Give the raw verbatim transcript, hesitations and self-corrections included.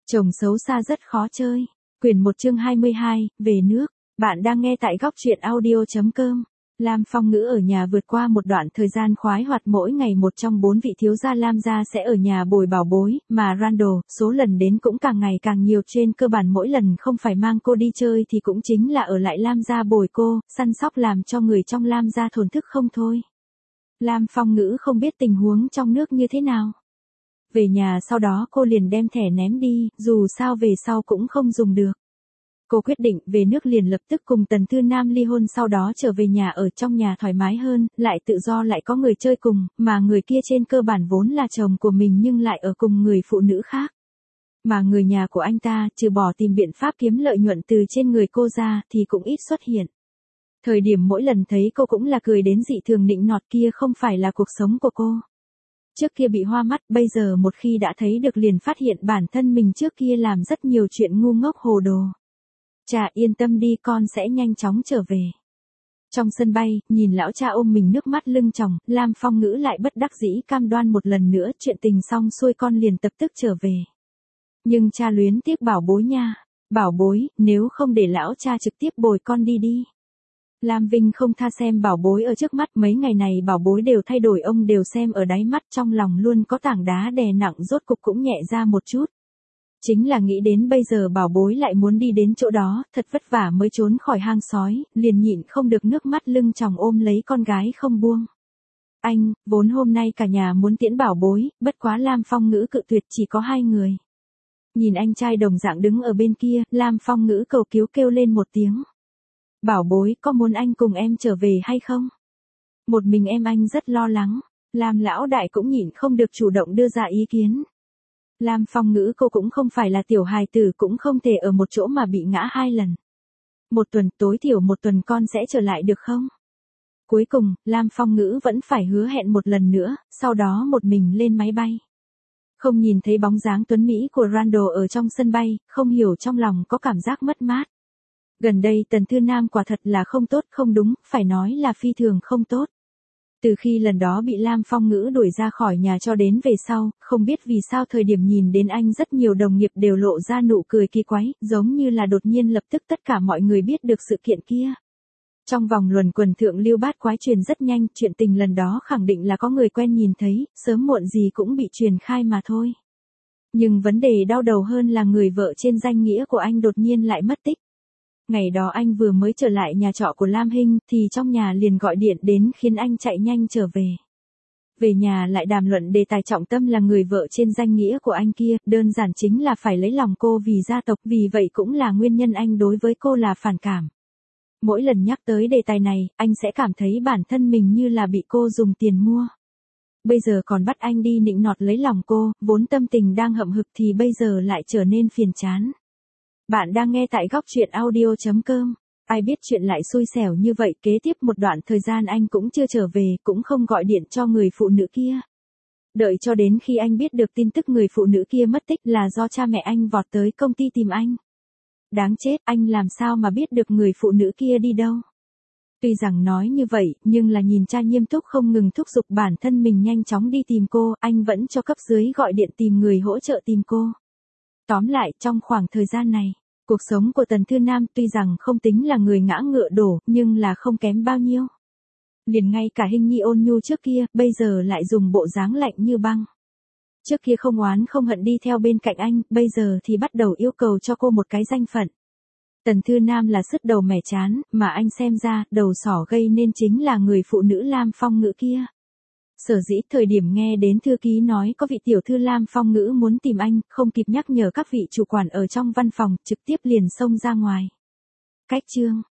Chồng xấu xa rất khó chơi. Quyển một chương hai mươi hai, về nước. Bạn đang nghe tại góc truyện audio chấm com. Lam Phong Ngữ ở nhà vượt qua một đoạn thời gian khoái hoạt, mỗi ngày một trong bốn vị thiếu gia Lam gia sẽ ở nhà bồi bảo bối, mà Randall, số lần đến cũng càng ngày càng nhiều, trên cơ bản mỗi lần không phải mang cô đi chơi thì cũng chính là ở lại Lam gia bồi cô, săn sóc làm cho người trong Lam gia thổn thức không thôi. Lam Phong Ngữ không biết tình huống trong nước như thế nào. Về nhà sau đó cô liền đem thẻ ném đi, dù sao về sau cũng không dùng được. Cô quyết định về nước liền lập tức cùng Tần Thư Nam ly hôn, sau đó trở về nhà ở trong nhà thoải mái hơn, lại tự do lại có người chơi cùng, mà người kia trên cơ bản vốn là chồng của mình nhưng lại ở cùng người phụ nữ khác. Mà người nhà của anh ta, trừ bỏ tìm biện pháp kiếm lợi nhuận từ trên người cô ra, thì cũng ít xuất hiện. Thời điểm mỗi lần thấy cô cũng là cười đến dị thường nịnh nọt, kia không phải là cuộc sống của cô. Trước kia bị hoa mắt, bây giờ một khi đã thấy được liền phát hiện bản thân mình trước kia làm rất nhiều chuyện ngu ngốc hồ đồ. Cha yên tâm đi, con sẽ nhanh chóng trở về. Trong sân bay, nhìn lão cha ôm mình nước mắt lưng tròng, Lam Phong Ngữ lại bất đắc dĩ cam đoan một lần nữa chuyện tình xong xuôi con liền tập tức trở về. Nhưng cha luyến tiếc bảo bối nha. Bảo bối, nếu không để lão cha trực tiếp bồi con đi đi. Lam Vinh không tha xem bảo bối ở trước mắt, mấy ngày này bảo bối đều thay đổi, ông đều xem ở đáy mắt, trong lòng luôn có tảng đá đè nặng, rốt cục cũng nhẹ ra một chút. Chính là nghĩ đến bây giờ bảo bối lại muốn đi đến chỗ đó, thật vất vả mới trốn khỏi hang sói, liền nhịn không được nước mắt lưng tròng ôm lấy con gái không buông. Anh, vốn hôm nay cả nhà muốn tiễn bảo bối, bất quá Lam Phong Ngữ cự tuyệt, chỉ có hai người. Nhìn anh trai đồng dạng đứng ở bên kia, Lam Phong Ngữ cầu cứu kêu lên một tiếng. Bảo bối, có muốn anh cùng em trở về hay không? Một mình em anh rất lo lắng. Lam lão đại cũng nhịn không được chủ động đưa ra ý kiến. Lam Phong Ngữ cô cũng không phải là tiểu hài tử, cũng không thể ở một chỗ mà bị ngã hai lần. Một tuần, tối thiểu một tuần con sẽ trở lại được không? Cuối cùng, Lam Phong Ngữ vẫn phải hứa hẹn một lần nữa, sau đó một mình lên máy bay. Không nhìn thấy bóng dáng tuấn Mỹ của Randall ở trong sân bay, không hiểu trong lòng có cảm giác mất mát. Gần đây Tần Thư Nam quả thật là không tốt, không đúng, phải nói là phi thường không tốt. Từ khi lần đó bị Lam Phong Ngữ đuổi ra khỏi nhà cho đến về sau, không biết vì sao thời điểm nhìn đến anh rất nhiều đồng nghiệp đều lộ ra nụ cười kỳ quái, giống như là đột nhiên lập tức tất cả mọi người biết được sự kiện kia. Trong vòng luẩn quẩn thượng lưu bát quái truyền rất nhanh, chuyện tình lần đó khẳng định là có người quen nhìn thấy, sớm muộn gì cũng bị truyền khai mà thôi. Nhưng vấn đề đau đầu hơn là người vợ trên danh nghĩa của anh đột nhiên lại mất tích. Ngày đó anh vừa mới trở lại nhà trọ của Lam Hinh, thì trong nhà liền gọi điện đến khiến anh chạy nhanh trở về. Về nhà lại đàm luận đề tài trọng tâm là người vợ trên danh nghĩa của anh kia, đơn giản chính là phải lấy lòng cô vì gia tộc, vì vậy cũng là nguyên nhân anh đối với cô là phản cảm. Mỗi lần nhắc tới đề tài này, anh sẽ cảm thấy bản thân mình như là bị cô dùng tiền mua. Bây giờ còn bắt anh đi nịnh nọt lấy lòng cô, vốn tâm tình đang hậm hực thì bây giờ lại trở nên phiền chán. Bạn đang nghe tại góc truyện audio chấm com. Ai biết chuyện lại xui xẻo như vậy, kế tiếp một đoạn thời gian anh cũng chưa trở về, cũng không gọi điện cho người phụ nữ kia. Đợi cho đến khi anh biết được tin tức người phụ nữ kia mất tích là do cha mẹ anh vọt tới công ty tìm anh. Đáng chết, anh làm sao mà biết được người phụ nữ kia đi đâu? Tuy rằng nói như vậy, nhưng là nhìn cha nghiêm túc không ngừng thúc giục bản thân mình nhanh chóng đi tìm cô, anh vẫn cho cấp dưới gọi điện tìm người hỗ trợ tìm cô. Tóm lại, trong khoảng thời gian này, cuộc sống của Tần Thư Nam tuy rằng không tính là người ngã ngựa đổ, nhưng là không kém bao nhiêu. Liền ngay cả Hình Nhi ôn nhu trước kia, bây giờ lại dùng bộ dáng lạnh như băng. Trước kia không oán không hận đi theo bên cạnh anh, bây giờ thì bắt đầu yêu cầu cho cô một cái danh phận. Tần Thư Nam là sứt đầu mẻ chán, mà anh xem ra, đầu sỏ gây nên chính là người phụ nữ Lam Phong Ngữ kia. Sở dĩ thời điểm nghe đến thư ký nói có vị tiểu thư Lam Phong Ngữ muốn tìm anh, không kịp nhắc nhở các vị chủ quản ở trong văn phòng, trực tiếp liền xông ra ngoài. Cách chương.